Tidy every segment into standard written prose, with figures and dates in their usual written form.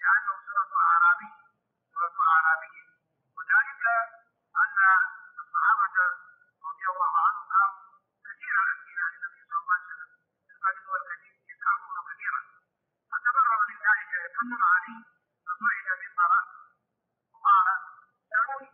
لأنه سورة أعرابي وذلك أن الصحابة رضي الله عنهم كثير الأسئلة للنبي صلى الله عليه وسلم في القديم والجديد يسألون كثيرا فتبرر لذلك كثر عليه فصعد منبرا وقال سألوني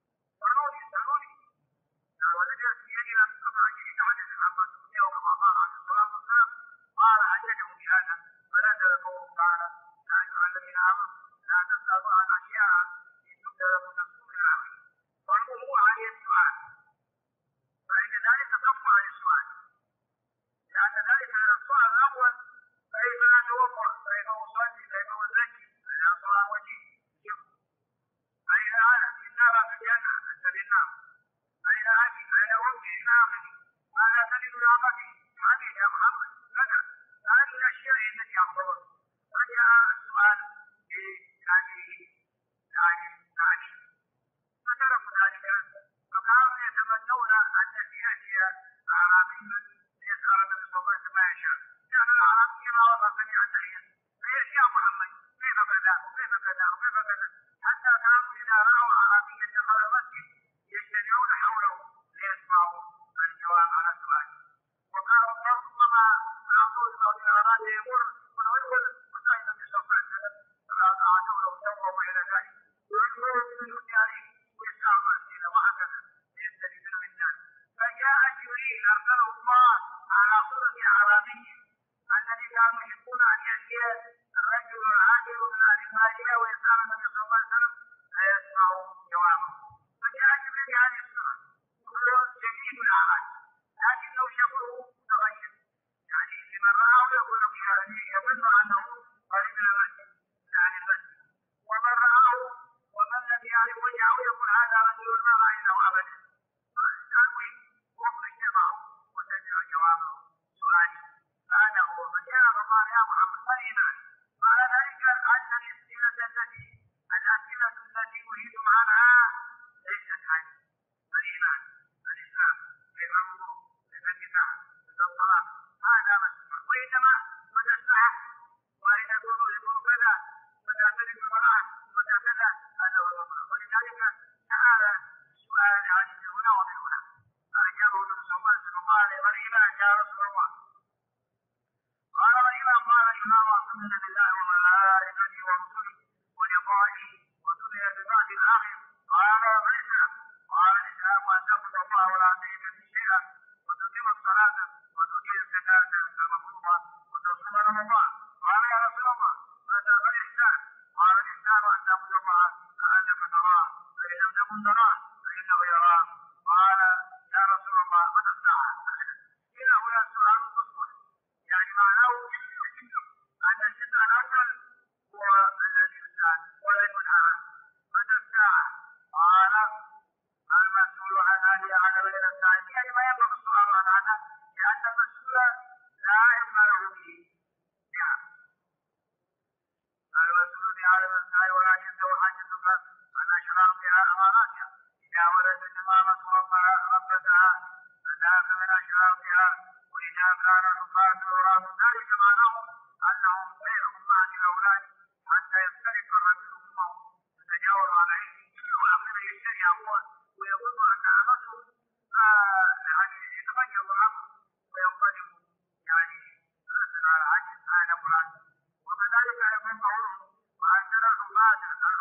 ولجأت بيدي لم تكن عجيب عدد الأمر كما قال عليه الصلاة والسلام قال عجبه بهذا فنزل قوله تعالى يا أيها الذين آمنوا لا تسألوا عن أشياء إن تبد لكم تسؤكم الآخر فالموضوع عليه السؤال فإن ذلك صف عن السؤال لأن ذلك السؤال الأول كيف أتوضأ كيف أصلي كيف أزكي أين صلاة وجهي أين أنا إن أرى في الجنة أنت للنار أين أبي أين أمي إلى آخره ماذا تجد نعمتي حبيبي يا محمد كذا هذه الأشياء التي أخبرت فجاء السؤال يعني فتركوا ذلك فكانوا يتمنون أن يأتي أعرابي ليسأل النبي صلى الله عليه وسلم ما يشاء لأن الأعرابي ما وضع سميع التحية فيأتي يا محمد كيف كذا وكيف كذا وكيف كذا حتى كانوا إذا رأوا أعرابيا دخل المسجد يجتمعون حوله ليسمعوا الجواب على السؤال وقالوا ربما أقول له إن أراد يمر ونقول وسأل النبي صلى الله عليه وسلم فأعطوا له توبه إلى ذلك ويجبروا من الجاري ويسألوا أسئلة وهكذا ليستفيدون من الناس فجاء جبريل أرسله الله على صورة أعرابي الذي كانوا يحبون أن يأتي الرجل العاجل من أهل المالية ويسأل النبي صلى الله عليه وسلم لا يسمع جوابه فجاء جبريل بهذه الصورة كل جديد الأعراج لكنه شكله متغير يعني لمن رآه يقول يظن أنه قريب من المسجد يعني المسجد ومن رآه ومن لم يعرف وجهه يقول هذا رجل ما رأيناه أبدا المهم وهم اجتمعوا وسمعوا جوابه سؤالي فهذا هو فجاء فقال يا محمد ما الإيمان قال ذلك أن الأسئلة التي أريد عنها ليست هذه الإيمان الإسلام كيف الوضوء كيف الكتاب كيف الصلاة هذا مسموع وإنما متى الساعة وأين يكون كذا متى تلد المرأة متى كذا هذا هو الأمر ولذلك تعالى السؤال عن هنا ومن هنا فأجابه النبي صلى الله عليه وسلم قال ما الإيمان يا رسول الله قال والإيمان قال الإيمان أن تؤمن بالله وملائكته ورسله ولقائه وتؤمن بالبعث الآخر قال ما الإسلام قال الإسلام أن تعبد الله ولا تشرك به شيئا وتقيم الصلاة وتؤتي الزكاة المفروضة وتصوم رمضان قال يا رسول الله ماذا ما الإحسان قال الإحسان أن تعبد الله كأنك تراه فإن لم تكن تراه فإنه يراك قال يا رسول الله متى الساعة إلى هنا سؤال مصبح يعني معناه أن الجزء الأول هو الذي يسأل ولا ينهى عنه متى الساعة قال المسؤول عن هذه على غير الساعة يعني ما ينبغي السؤال عن هذا لأن المسؤول لا علم له به نعم المسؤول على الساعة ولا ينسى حاجتك أن أشرع بها أماراتها إذا ولدت إمامة ربتها فذاك من أشرافها وإذا كان الرفاة يراد ذلك معناه أنهم غير أمهات الأولاد حتى يفترق الرجل أمه يتجاوز عليه وآخره يشتري أموال ويظن أن أمته يعني يتغير الأمر وينقلب يعني رأسا على عجز هذا مراد وكذلك يكون قوله وأنزل الرعاة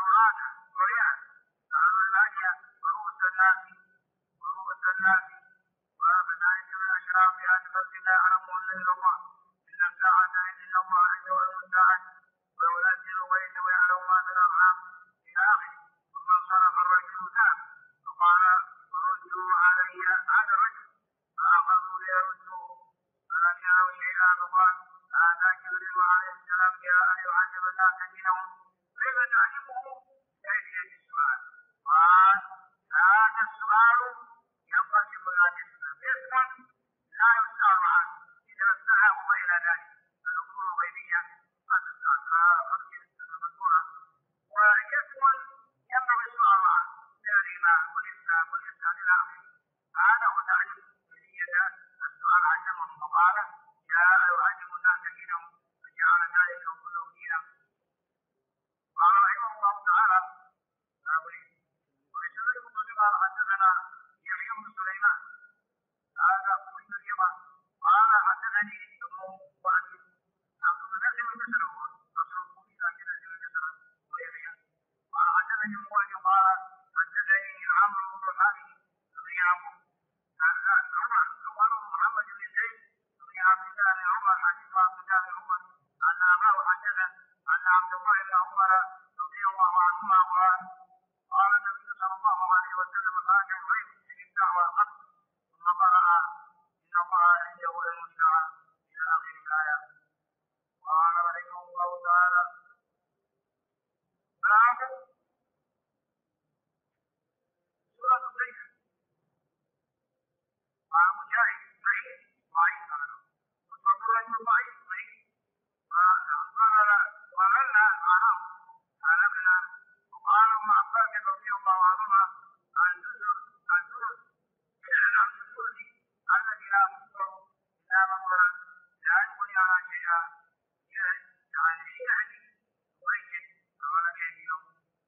قالوا المالية ورؤوس الناس وكذلك من أشرافها بفضل الله يعلمهن إلا الله إن الساعة عند الله عز وجل الساعة وينزل الغيث ويعلم ما في الأرحام إلى آخره ثم انصرف الرجل ذهب فقال ردوا علي هذا الرجل فأخذوا ليردوه فلم يروا شيئا فقال هذا جبريل عليه السلام جاء أن يعذب الناس دينهم كيف تعلمه كيفية السؤال قال هذا السؤال ينقسم إلى قسم لا يسأل عنه إذا استحق إلى ذلك الأمور الغيبية قد وقسم ينبغي السؤال عنه من الإيمان والإسلام والإحسان إلى آخره هذا هو تعليم بنية السؤال علمهم وقال جاء يعلم الناس دينهم فجعل ذلك كله دينا عمر رضي الله عنهما قال قال النبي صلى الله عليه وسلم خرج الغيب في الدعوة القتل ثم قرأ إن الله عنده المسعى إلى آخر الآية. قال رحمه الله تعالى باب سورة الليل. قال مجاهد ضعيف ضعيف وصدر ضعيف ضعيف وغلى معناه عالمنا. وقال ابن عباس رضي الله عنهما الجزر الذي لا يذكر الا ممرا لا يغني على شيئا يعني يهدي ويجد ولم يهديه.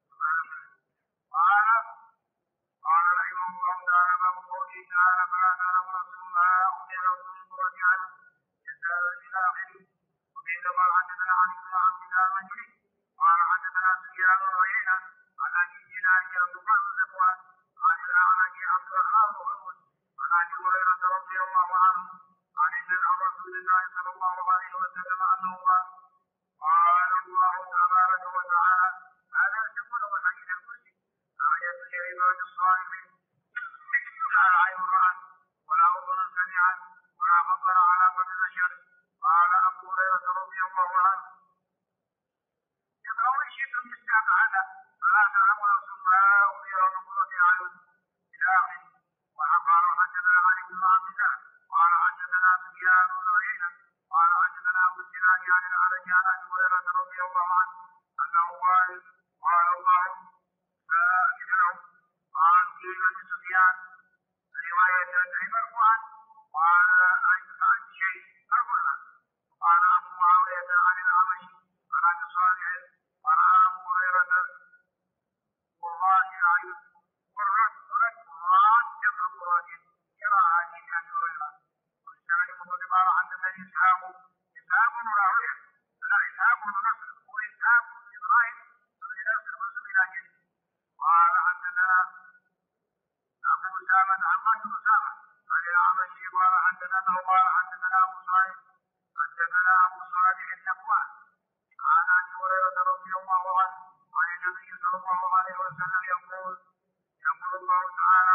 قال رحمه الله تعالى باب قوله تعالى فلا تعلم نفس ما اخفي لهم من قرة اعين جزاء الى اخره. وقيل قال حدثنا عن ابن عبد الله المجري قال حدثنا سفيان بن عيينة عن ابي دينار عبد الله بن ذكوان عن الاعرج عبد الرحمن بن هرمز عن ابي هريرة رضي الله عنه عن رسول الله صلى الله عليه وسلم انه قال الله تبارك وتعالى هذا يقول والحديث القدسي آية لعباد الصالحين لا عين رأت ولا أذن سمعت ولا خطر على قلب بشر. قال أبو هريرة رضي الله عنه يقرأ شيء يستعب هذا فلا تعلم نفس ما أخفي لهم من قرة أعين إلى آخره. وقال حدثنا علي بن عبد الله قال حدثنا سفيان بن عيينة قال حدثنا أبو الزناد عن الأعرج عن أبي هريرة رضي الله عنه أنه قال الله مثله. قال قيل لسفيان رواية مرفوعا قال عن شيء مرفوعا. قال أبو معاوية عن الأعمش عن أبي صالح قال أبو هريرة قرات أعين قرات جمع قرات يرى هذه أبي هريرة. والسند مطلق قال حدثني إسحاق بن راهويه لا إسحاق بن نصر وإسحاق بن إبراهيم بن نصر رسول الله جل. قال حدثنا أبو أسامة عن بن أسامة عن الأعمش قال حدثنا أبو صالح النقوان عن أبي هريرة رضي الله عنه عن النبي صلى الله عليه وسلم يقول الله تعالى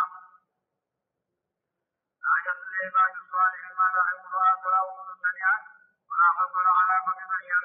آية لعباد الصالحين ما لا عين رأت ولا أذن سمعت ولا خطر على قلب بشر.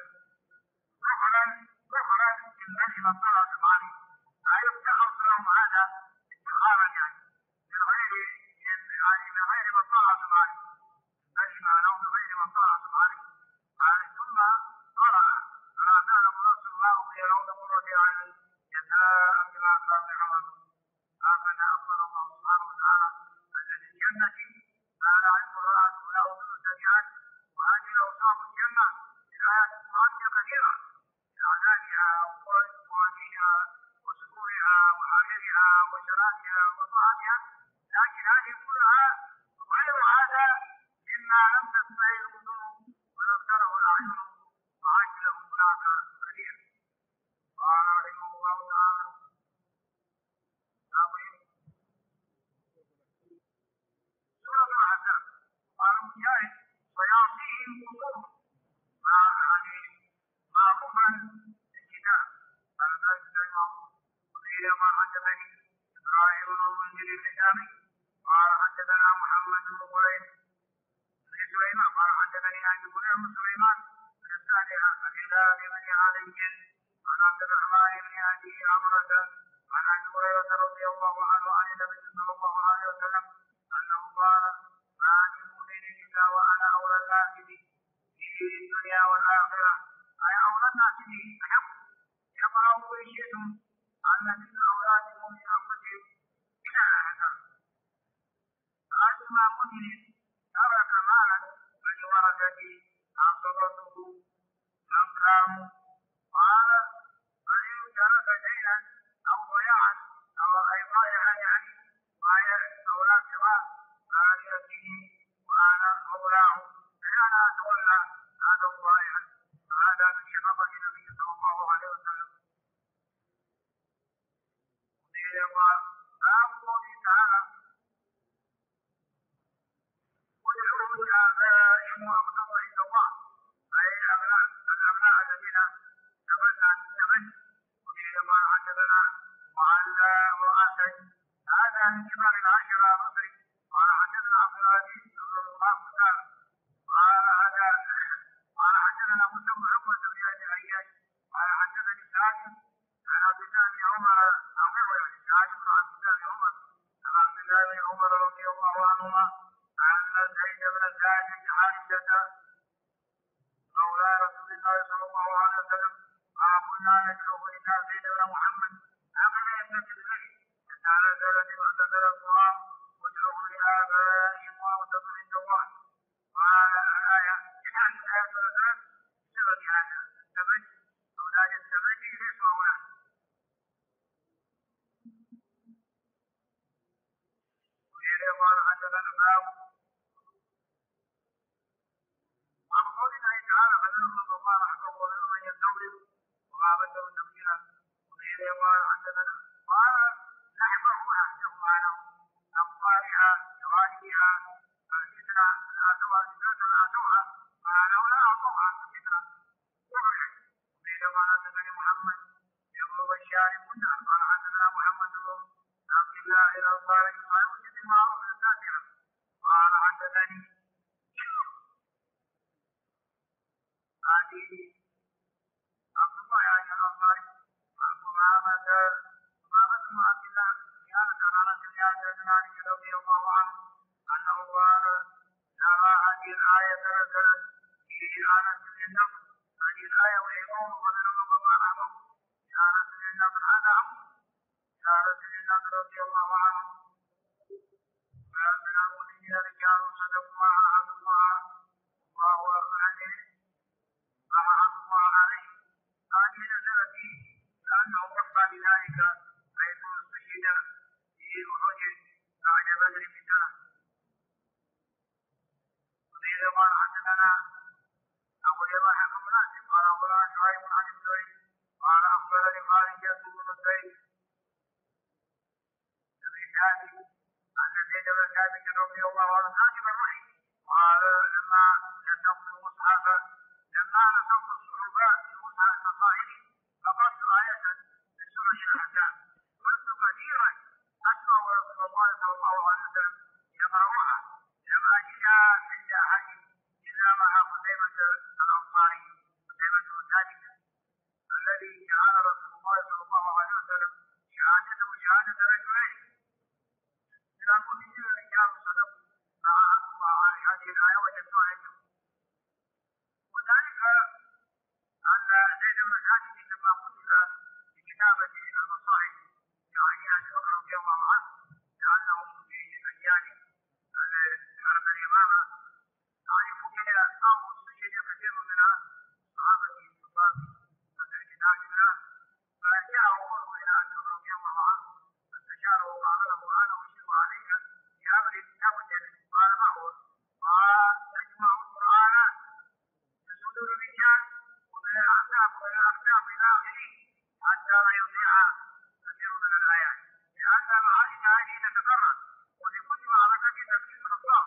ذكرا الذي طلعت عليه أي اتخذ لهم هذا اتخاذا يعني من غير مطاعة عليه الذي معناه من غير مطاعة عليه. قال ثم قرأ فلا تعلم نفس ما أخفي لهم من قرة أعين جزاء بما كانوا يعملون. هكذا أخبر الله سبحانه وتعالى أن في الجنة ما لا عين رأت ولا أذن سمعت. وهذه أوصاف الجنة من آيات القرآن كثيرة أعدادها وقوانينها وسرورها وحريرها وشرابها وطعامها. لكن هذه كلها غير هذا مما لم تسمع الأذن ولم تره الأعين وعاجله هناك كثير. قال رحمه الله تعالى سورة الأحزاب. قال مجاهد ويعطيهم قلوب معروفا بالكتاب. قال ذلك الإمام وقيل ما حدثني إسرائيل بن المنذر الحجامي قال حدثنا محمد بن قريب بن سليمان قال حدثني أبي بن سليمان بن السالحة عن هلال بن علي عن عبد الرحمن بن أبي عمرة عن أبي هريرة رضي الله عنه عن النبي صلى الله عليه وسلم أنه قال ما من مؤمن إلا وأنا أولى الناس به في الدنيا والآخرة أي أولى الناس به أحق. يقرأ ويشهدهم أن من أولادهم من أنفسهم إلى آخره. فأجمع مؤمن ترك مالا فلورثته عصبته مقام. قال فإن ترك دينا أو ضياعا أو أي ضائعا يعني ضائع أولاد صغار فليأته وأنا مولاه فأنا أتولى هذا الضائع. فهذا من شفقة النبي صلى الله عليه وسلم. باب قوله تعالى ادعوا لآبائهم أقسط عند الله أي الأبناء الذين تبنى حدثنا معلى واسد هذا من كبار العشره المصري قال حدثنا عبد العزيز بن الله مسلم قال حدثنا مسلم بن عقبه بن ابي عياش قال حدثني سالم عن عبد الله بن عمر سالم عن عبد الله بن عمر عن عبد الله بن عمر رضي الله عنهما ان زيد بن ثابت حارثه مولى رسول الله صلى الله عليه وسلم قال كنا ندعو الى زيد بن محمد امر يمتثل به حتى نزلت معتزل القران وادعوه لابائهم واوسط عند الله قال الايه يعني الايه نزلت بسبب هذا السبب اولاد السبب ليسوا اولاد وإذا قال حدثنا الباب عن قول الله تعالى فمنهم من الله حقه ومنهم من يستورد وما بدلوا تبديلا وإذا قال حدثنا قال نحبه أحسن معناه أموالها جوارحها الفتنة لا توها الفتنة لا توها قال لا أعطوها الفتنة وإذا قال حدثني محمد يبلغ بشار كنا قال حدثنا محمد بن عبد الله الأنصاري قال وجد المعروف التاسعة قال حدثني هذه عبد الله يعني الأنصاري عن أمامة بن عبد الله زيادة عن أنس بن مالك رضي الله عنه أنه قال نرى هذه الآية نزلت في أنس بن النضر هذه الآية ويقول ومنهم من أعلم يا أنس بن النضر هذا أمر يا أنس بن النضر رضي الله عنه فمن المؤمنين رجال صدقوا ما عاهدوا الله والله عليه عليه هذه نزلت فيه لأنه وفى بذلك حيث استشهد في أحد بعد بدر بسنة وإذا قال حدثنا أبو اليمان بن ناصر قال أخبرنا شعيب عن الزهري قال أخبرني خارجة بن زيد بن ثابت أن زيد بن ثابت رضي الله عنه كاتب الوحي قال لما نسخت المصحف لما نسخت الصحف في المصحف الصحيح فقرأت آية من سورة الأحزاب كنت كثيرا أسمع رسول الله صلى الله عليه وسلم يقرأها لم أجدها عند أحد إلا مع قتيبة الأنصاري قتيبة ذلك الذي جعل رسول الله صلى الله عليه وسلم شهادته شهادة رجلين من المؤمنين رجال صدقوا ما عاهدوا الله عليه هذه الآية وجدتها عندهم وذلك أن زيد بن ثابت لما قتل في كتابة المصاحف يعني أبي بكر رضي الله عنه لأنهم في أيام حرب اليمامة يعني قتل أو استشهد كثير من صحابة الكفار فتح كتاب الله فجاء عمر إلى أبي بكر رضي الله عنه فاستشاره وقال له أنا أشير عليك بأمر لا بد منه قال ما هو؟ قال تجمع القرآن صدور الرجال ومن الأعتاب إلى آخره حتى لا يضيع كثير من الآيات لأن معارك هذه تتكرر ولكل معركة تفسير الأخلاق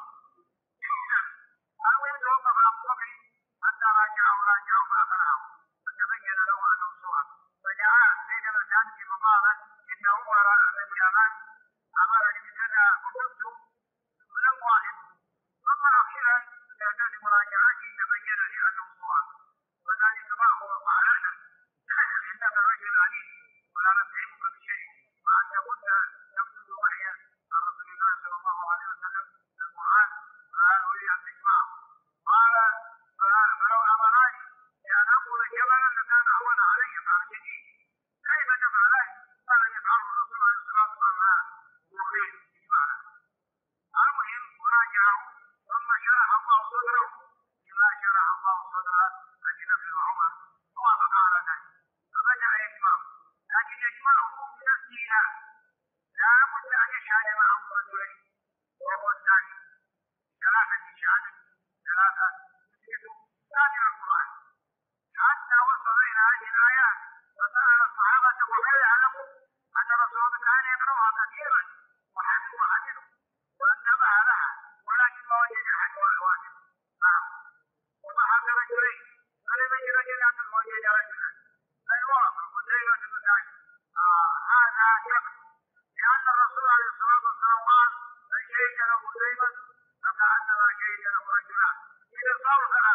أو يتوقف أبو بكر حتى راجعه فأقرأه فتبين له أنه صواب فجاء زيد بن ثابت فقال إن عمر بن اليمان أمرني بكذا وقلت لم أعلم ثم أخيرا بأساس مراجعته تبين لي أنه صواب وذلك ما هو معلنا إنك رجل عليم ولا نستعينك بشيء وأنت كنت تكتب وحيا عن رسول الله صلى الله عليه وسلم القرآن فلا أريد أن تجمعه قال فلو أمرني بأن أقول جبلا لكان أهون علي قال شديد كيف نفعل قال يفعله الرسول عليه الصلاة والسلام وقيل إجمالا المهم وراجعه ثم شرح الله صدره لما شرح الله صدر أبي بكر وعمر ووافق على ذلك فبدأ يجمعه لكن يجمعه بنفسه لا بد أن يشهد معه رجلين وهو الثاني ثلاثة شهادة ثلاثة يثبت ثاني القرآن حتى وصل إلى هذه الآيات فسأل الصحابة وهل يعلموا أن رسول الله كان يقرأها كثيرا وحفظه وانتبه لها ولكن ما وجد أحد واحد معه وضحك رجلين فلم يجد رجلا وجد رجلا فالواقع قتيبة بن ثابت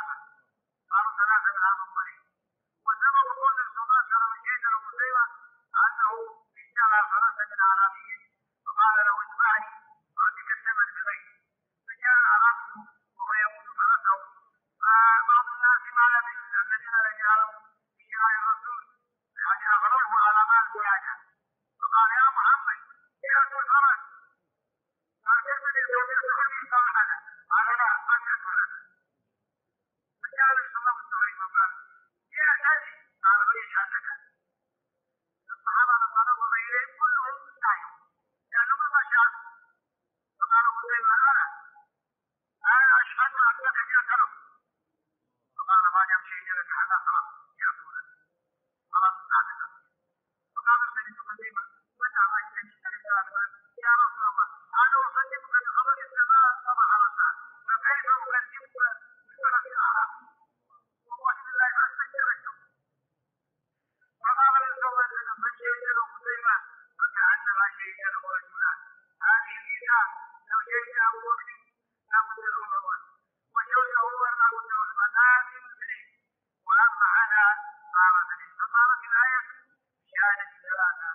عامة، صاروا 3 من هذا الطريق. وسبب كل الصلاة لما جئنا لقتيبة أنه اشترى فرسا من أعرابي فقال له اتبعني أعطيك الثمن بغيره. فجاء أعرابي وهو يقود فرسه، فبعض الناس ما لبث الذين لم يعلموا بشراء الرسول يعني أغروه على مال زيادة، فقال يا محمد جئت الفرس قال كيف لي صالحنا؟ قال لا ما جئت لك. فجاء صلى الله عليه وسلم قال جئت لي؟ قال ويشهد لك. الصحابة لما نظر إليه كلهم سايوا لأنهم ما شهدوا. فقال قتيبة لا أنا أشهد أنك جئت له. فقال ما دام شهد لك هذا خلاص يأتوا لك خلاص تعتذر. فقال سيدنا قتيبة متى رأيت أن تشتري يا رسول الله أنا أصدقك بخبر السماء صباح رمضان فكيف أكذبك بسورة الأعراف والله بالله ما استجبته. فقال صلى الله عليه وسلم من شهد له قتيبة فكأنما شهد له رجلان. هذه ميزة لو شهد أبو بكر لا بد له عمر وشهد عمر لا بد له عثمان هذه مثلين. وأما هذا صار مثلين. فصارت الآية بشهادة ثلاثة.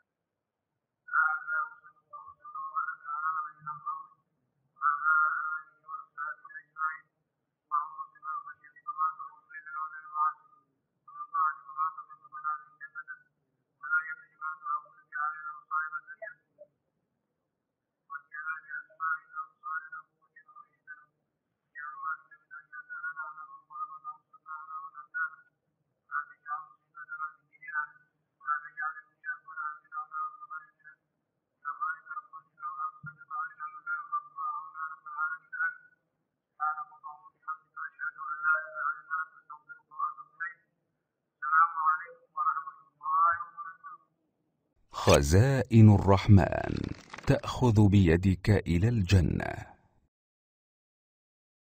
هذا وصلى الله وسلم على نبينا محمد وعلى آله وصحبه أجمعين. اللهم صل على سيدنا محمد وعلى آله وصحبه ومن بعد ما تقدم لنا من جنة ولا يملك ما تأخذ علينا مصائب الدنيا وجعل أسمائنا وأبصارنا قوتنا وإيدنا جعلنا من أجل لنا محمد صلى الله عليه وسلم. لا تجعل مصيبتنا في ديننا ولا تجعل الدنيا أكبر همنا ولا مبلغ علمنا يا خالق رحمتنا ولا تسلط علينا من لا يرحمنا ولا رب العالمين. سبحانك اللهم وبحمدك أشهد أن لا إله إلا أنت أستغفرك وأتوب إليك. السلام عليكم ورحمة الله وبركاته. خزائن الرحمن تأخذ بيدك إلى الجنة.